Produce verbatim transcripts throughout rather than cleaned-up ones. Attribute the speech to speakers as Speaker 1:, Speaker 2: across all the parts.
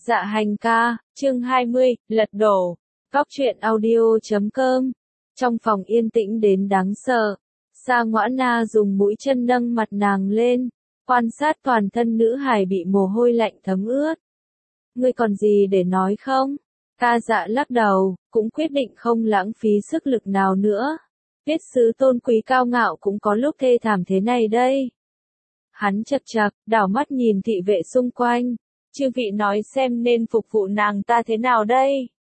Speaker 1: Dạ hành ca, chương hai mươi, lật đổ. Góc truyện audio chấm com. Trong phòng yên tĩnh đến đáng sợ, Sa Ngõa Na dùng mũi chân nâng mặt nàng lên, quan sát toàn thân nữ hài bị mồ hôi lạnh thấm ướt. Ngươi còn gì để nói không? Ca Dạ lắc đầu, cũng quyết định không lãng phí sức lực nào nữa. Viết sứ tôn quý cao ngạo cũng có lúc thê thảm thế này đây. Hắn chậc chậc, đảo mắt nhìn thị vệ xung quanh. Chư vị nói xem nên phục vụ nàng ta thế nào đây?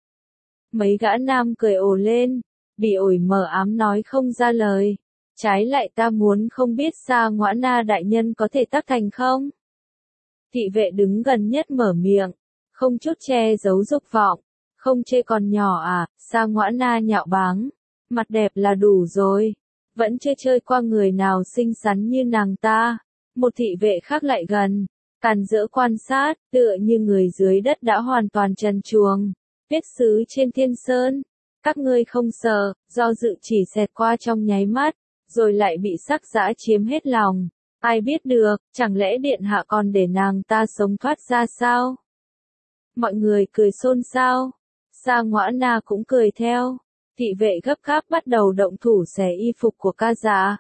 Speaker 1: Mấy gã nam cười ồ lên, bị ổi mờ ám nói không ra lời. Trái lại ta muốn không biết Sa Ngõa Na đại nhân có thể tác thành không? Thị vệ đứng gần nhất mở miệng, không chút che giấu dục vọng, không chê còn nhỏ à, Sa Ngõa Na nhạo báng, mặt đẹp là đủ rồi, vẫn chưa chơi qua người nào xinh xắn như nàng ta. Một thị vệ khác lại gần, càn rỡ quan sát, tựa như người dưới đất đã hoàn toàn trần truồng. Viết sứ trên thiên sơn, các ngươi không sợ, do dự chỉ xẹt qua trong nháy mắt, rồi lại bị sắc dã chiếm hết lòng. Ai biết được, chẳng lẽ điện hạ còn để nàng ta sống thoát ra sao? Mọi người cười xôn xao, Sa Ngõa Na cũng cười theo. Thị vệ gấp gáp bắt đầu động thủ xẻ y phục của Ca Dạ.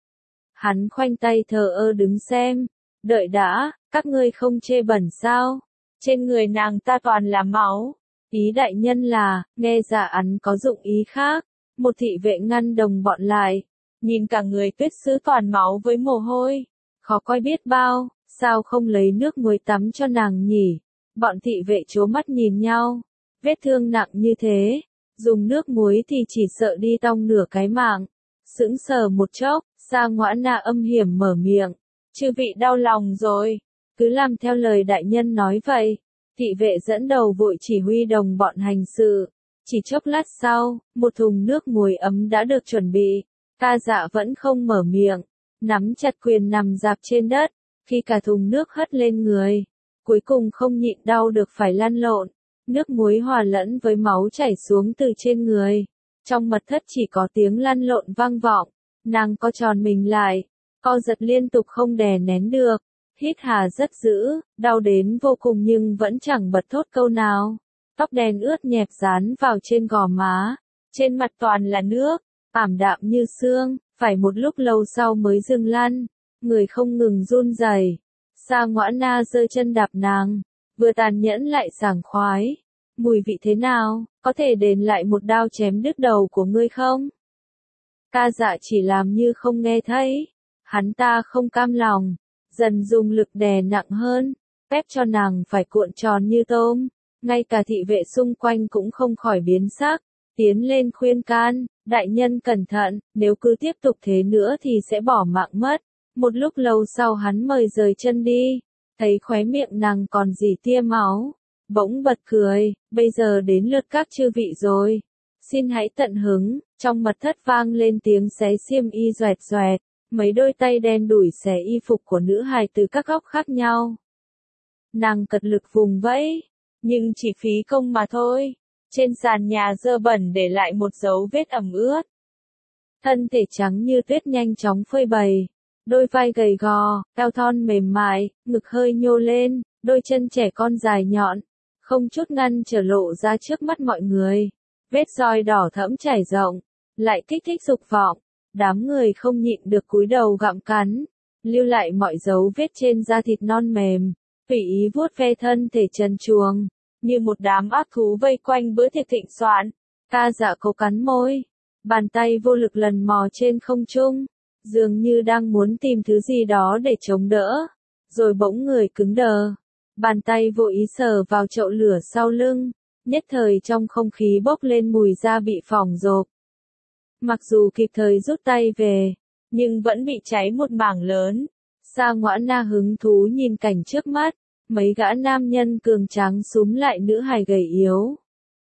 Speaker 1: Hắn khoanh tay thờ ơ đứng xem. Đợi đã, các ngươi không chê bẩn sao? Trên người nàng ta toàn là máu. Ý đại nhân là, nghe Dạ Ắn có dụng ý khác. Một thị vệ ngăn đồng bọn lại. Nhìn cả người tuyết sứ toàn máu với mồ hôi. Khó coi biết bao, sao không lấy nước muối tắm cho nàng nhỉ? Bọn thị vệ trố mắt nhìn nhau. Vết thương nặng như thế, dùng nước muối thì chỉ sợ đi tong nửa cái mạng. Sững sờ một chốc, Sa Ngõa Na âm hiểm mở miệng. Chư vị đau lòng rồi, cứ làm theo lời đại nhân nói vậy. Thị vệ dẫn đầu vội chỉ huy đồng bọn hành sự. Chỉ chốc lát sau, một thùng nước muối ấm đã được chuẩn bị. Ca Dạ vẫn không mở miệng, nắm chặt quyền nằm dạp trên đất. Khi cả thùng nước hất lên người, cuối cùng không nhịn đau được phải lăn lộn. Nước muối hòa lẫn với máu chảy xuống từ trên người. Trong mật thất chỉ có tiếng lăn lộn vang vọng. Nàng co tròn mình lại, co giật liên tục không đè nén được. Hít hà rất dữ, đau đến vô cùng nhưng vẫn chẳng bật thốt câu nào. Tóc đen ướt nhẹp dán vào trên gò má. Trên mặt toàn là nước, ảm đạm như sương, phải một lúc lâu sau mới dừng lăn. Người không ngừng run rẩy. Sa Ngõa Na giơ chân đạp nàng, vừa tàn nhẫn lại sảng khoái. Mùi vị thế nào, có thể đền lại một đao chém đứt đầu của ngươi không? Ca Dạ chỉ làm như không nghe thấy. Hắn ta không cam lòng, dần dùng lực đè nặng hơn, ép cho nàng phải cuộn tròn như tôm. Ngay cả thị vệ xung quanh cũng không khỏi biến sắc, tiến lên khuyên can, đại nhân cẩn thận, nếu cứ tiếp tục thế nữa thì sẽ bỏ mạng mất. Một lúc lâu sau hắn mời rời chân đi, thấy khóe miệng nàng còn rỉ tia máu, bỗng bật cười, bây giờ đến lượt các chư vị rồi. Xin hãy tận hứng. Trong mật thất vang lên tiếng xé xiêm y doẹt doẹt, mấy đôi tay đen đủi xé y phục của nữ hài từ các góc khác nhau. Nàng cật lực vùng vẫy, nhưng chỉ phí công mà thôi. Trên sàn nhà dơ bẩn để lại một dấu vết ẩm ướt. Thân thể trắng như tuyết nhanh chóng phơi bày, đôi vai gầy gò, eo thon mềm mại, ngực hơi nhô lên, đôi chân trẻ con dài nhọn, không chút ngăn trở lộ ra trước mắt mọi người. Vết roi đỏ thẫm trải rộng, lại kích thích dục vọng. Đám người không nhịn được cúi đầu gặm cắn, lưu lại mọi dấu vết trên da thịt non mềm, tùy ý vuốt ve thân thể trần truồng, như một đám ác thú vây quanh bữa tiệc thịnh soạn. Ca Dạ cố cắn môi, bàn tay vô lực lần mò trên không trung, dường như đang muốn tìm thứ gì đó để chống đỡ, rồi bỗng người cứng đờ. Bàn tay vô ý sờ vào chậu lửa sau lưng. Nhất thời trong không khí bốc lên mùi da bị phỏng rộp. Mặc dù kịp thời rút tay về, nhưng vẫn bị cháy một mảng lớn. Sa Ngõa Na hứng thú nhìn cảnh trước mắt, mấy gã nam nhân cường tráng súm lại nữ hài gầy yếu.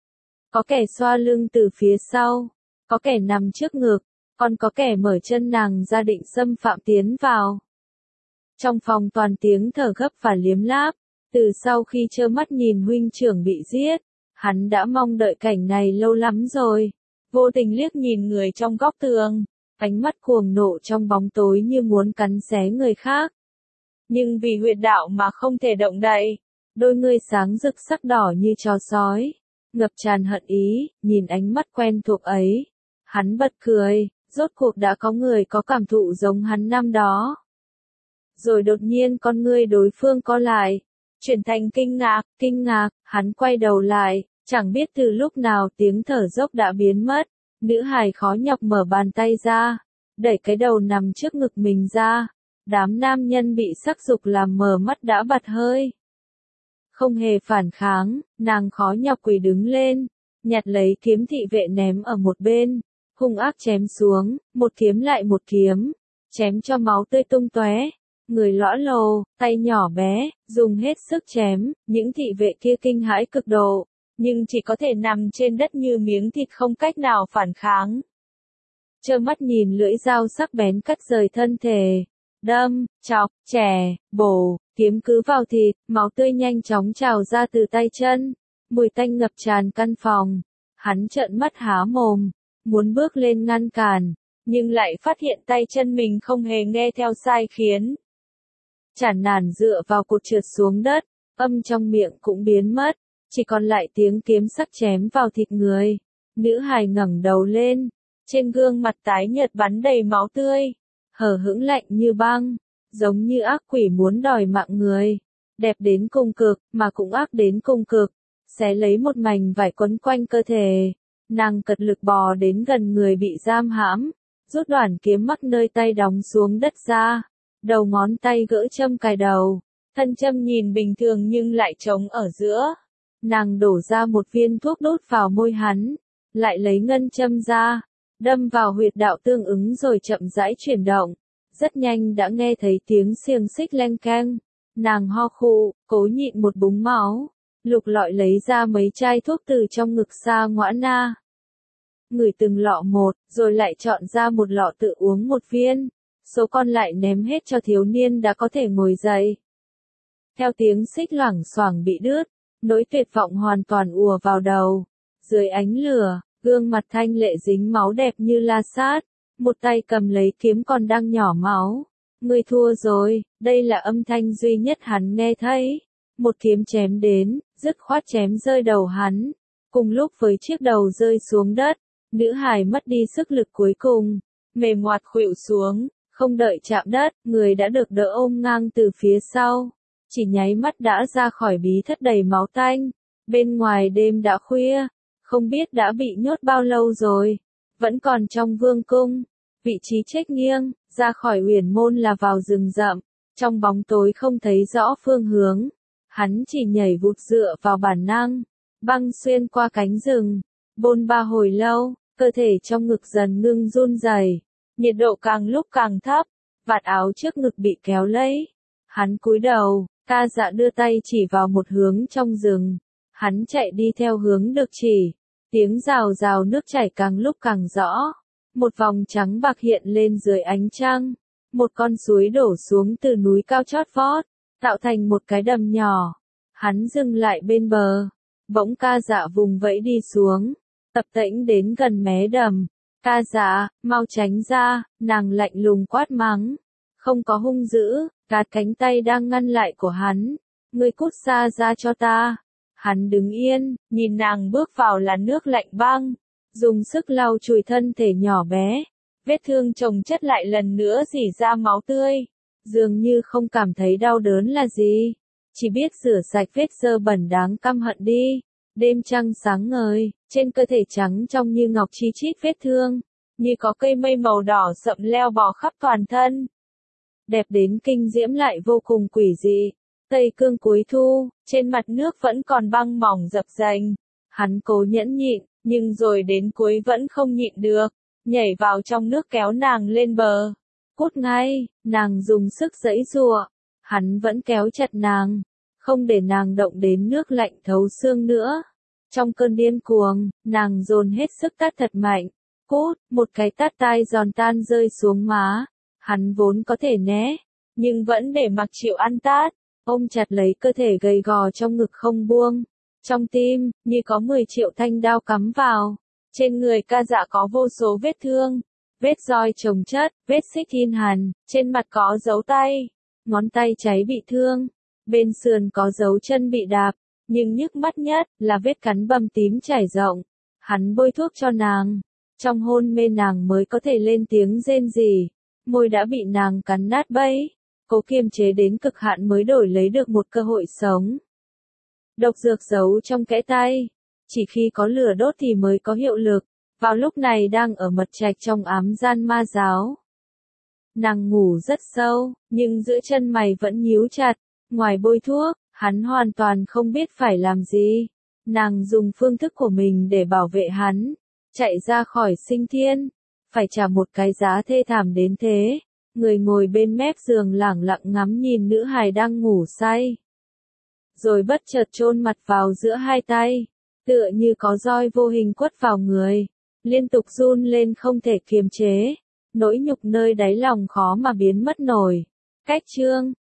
Speaker 1: Có kẻ xoa lưng từ phía sau, có kẻ nằm trước ngực, còn có kẻ mở chân nàng ra định xâm phạm tiến vào. Trong phòng toàn tiếng thở gấp và liếm láp, từ sau khi trơ mắt nhìn huynh trưởng bị giết. Hắn đã mong đợi cảnh này lâu lắm rồi. Vô tình liếc nhìn người trong góc tường, ánh mắt cuồng nộ trong bóng tối như muốn cắn xé người khác. Nhưng vì huyệt đạo mà không thể động đậy. đôi ngươi sáng rực sắc đỏ như tro sói, ngập tràn hận ý, nhìn ánh mắt quen thuộc ấy. Hắn bật cười, rốt cuộc đã có người có cảm thụ giống hắn năm đó. Rồi đột nhiên con ngươi đối phương co lại, chuyển thành kinh ngạc, kinh ngạc, hắn quay đầu lại, chẳng biết từ lúc nào tiếng thở dốc đã biến mất, nữ hài khó nhọc mở bàn tay ra, đẩy cái đầu nằm trước ngực mình ra, đám nam nhân bị sắc dục làm mờ mắt đã bật hơi. Không hề phản kháng, nàng khó nhọc quỳ đứng lên, nhặt lấy kiếm thị vệ ném ở một bên, hung ác chém xuống, một kiếm lại một kiếm, chém cho máu tươi tung tóe. Người lõa lồ, tay nhỏ bé, dùng hết sức chém, những thị vệ kia kinh hãi cực độ, nhưng chỉ có thể nằm trên đất như miếng thịt không cách nào phản kháng. Trơ mắt nhìn lưỡi dao sắc bén cắt rời thân thể, đâm, chọc, chẻ, bổ, kiếm cứ vào thịt, máu tươi nhanh chóng trào ra từ tay chân, mùi tanh ngập tràn căn phòng. Hắn trợn mắt há mồm, muốn bước lên ngăn cản, nhưng lại phát hiện tay chân mình không hề nghe theo sai khiến. Chản nản dựa vào cột trượt xuống đất, âm trong miệng cũng biến mất, chỉ còn lại tiếng kiếm sắc chém vào thịt người. Nữ hài ngẩng đầu lên, trên gương mặt tái nhợt bắn đầy máu tươi, hờ hững lạnh như băng, giống như ác quỷ muốn đòi mạng người. Đẹp đến cùng cực, mà cũng ác đến cùng cực, xé lấy một mảnh vải quấn quanh cơ thể. Nàng cật lực bò đến gần người bị giam hãm, rút đoạn kiếm mắc nơi tay đóng xuống đất ra. Đầu ngón tay gỡ châm cài đầu, thân châm nhìn bình thường nhưng lại trống ở giữa. Nàng đổ ra một viên thuốc đốt vào môi hắn, lại lấy ngân châm ra, đâm vào huyệt đạo tương ứng rồi chậm rãi chuyển động. Rất nhanh đã nghe thấy tiếng xiềng xích leng keng. Nàng ho khụ, cố nhịn một búng máu, lục lọi lấy ra mấy chai thuốc từ trong ngực Sa Ngõa Na. Ngửi từng lọ một, rồi lại chọn ra một lọ tự uống một viên. Số còn lại ném hết cho thiếu niên đã có thể ngồi dậy. Theo tiếng xích loảng xoảng bị đứt, nỗi tuyệt vọng hoàn toàn ùa vào đầu. Dưới ánh lửa, gương mặt thanh lệ dính máu đẹp như la sát, một tay cầm lấy kiếm còn đang nhỏ máu. Ngươi thua rồi, đây là âm thanh duy nhất hắn nghe thấy. Một kiếm chém đến, dứt khoát chém rơi đầu hắn. Cùng lúc với chiếc đầu rơi xuống đất, nữ hài mất đi sức lực cuối cùng, mềm ngoặt khuỵu xuống. Không đợi chạm đất, người đã được đỡ ôm ngang từ phía sau. Chỉ nháy mắt đã ra khỏi bí thất đầy máu tanh. Bên ngoài đêm đã khuya, không biết đã bị nhốt bao lâu rồi. Vẫn còn trong vương cung, vị trí chếch nghiêng, ra khỏi uyển môn là vào rừng rậm. Trong bóng tối không thấy rõ phương hướng. Hắn chỉ nhảy vụt dựa vào bản năng, băng xuyên qua cánh rừng. Bôn ba hồi lâu, cơ thể trong ngực dần ngưng run rẩy. Nhiệt độ càng lúc càng thấp, vạt áo trước ngực bị kéo lấy. Hắn cúi đầu, Ca Dạ đưa tay chỉ vào một hướng trong rừng. Hắn chạy đi theo hướng được chỉ. Tiếng rào rào nước chảy càng lúc càng rõ. Một vòng trắng bạc hiện lên dưới ánh trăng. Một con suối đổ xuống từ núi cao chót vót, tạo thành một cái đầm nhỏ. Hắn dừng lại bên bờ. Bỗng Ca Dạ vùng vẫy đi xuống, tập tễnh đến gần mé đầm. Ca Dạ, mau tránh ra, nàng lạnh lùng quát mắng. Không có hung dữ, gạt cánh tay đang ngăn lại của hắn. Ngươi cút xa ra cho ta. Hắn đứng yên, nhìn nàng bước vào làn nước lạnh băng. Dùng sức lau chùi thân thể nhỏ bé. Vết thương chồng chất lại lần nữa rỉ ra máu tươi. Dường như không cảm thấy đau đớn là gì. Chỉ biết rửa sạch vết dơ bẩn đáng căm hận đi. Đêm trăng sáng ngời, trên cơ thể trắng trong như ngọc chi chít vết thương, như có cây mây màu đỏ sậm leo bò khắp toàn thân. Đẹp đến kinh diễm lại vô cùng quỷ dị. Tây cương cuối thu, trên mặt nước vẫn còn băng mỏng dập dềnh. Hắn cố nhẫn nhịn, nhưng rồi đến cuối vẫn không nhịn được, nhảy vào trong nước kéo nàng lên bờ. Cút ngay, nàng dùng sức giãy giụa. Hắn vẫn kéo chặt nàng, không để nàng động đến nước lạnh thấu xương nữa. Trong cơn điên cuồng, nàng dồn hết sức tát thật mạnh. Cút, một cái tát tai giòn tan rơi xuống má. Hắn vốn có thể né, nhưng vẫn để mặc chịu ăn tát. Ôm chặt lấy cơ thể gầy gò trong ngực không buông. Trong tim, như có mười triệu thanh đao cắm vào. Trên người Ca Dạ có vô số vết thương. Vết roi chồng chất, vết xích thiên hàn, trên mặt có dấu tay. Ngón tay cháy bị thương. Bên sườn có dấu chân bị đạp, nhưng nhức mắt nhất là vết cắn bầm tím trải rộng. Hắn bôi thuốc cho nàng. Trong hôn mê nàng mới có thể lên tiếng rên rỉ. Môi đã bị nàng cắn nát bấy. Cố kiềm chế đến cực hạn mới đổi lấy được một cơ hội sống. Độc dược giấu trong kẽ tay. Chỉ khi có lửa đốt thì mới có hiệu lực. Vào lúc này đang ở mật trạch trong ám gian ma giáo. Nàng ngủ rất sâu, nhưng giữa chân mày vẫn nhíu chặt. Ngoài bôi thuốc, hắn hoàn toàn không biết phải làm gì. Nàng dùng phương thức của mình để bảo vệ hắn. Chạy ra khỏi sinh thiên. Phải trả một cái giá thê thảm đến thế. Người ngồi bên mép giường lẳng lặng ngắm nhìn nữ hài đang ngủ say. Rồi bất chợt chôn mặt vào giữa hai tay. Tựa như có roi vô hình quất vào người. Liên tục run lên không thể kiềm chế. Nỗi nhục nơi đáy lòng khó mà biến mất nổi. Cách chương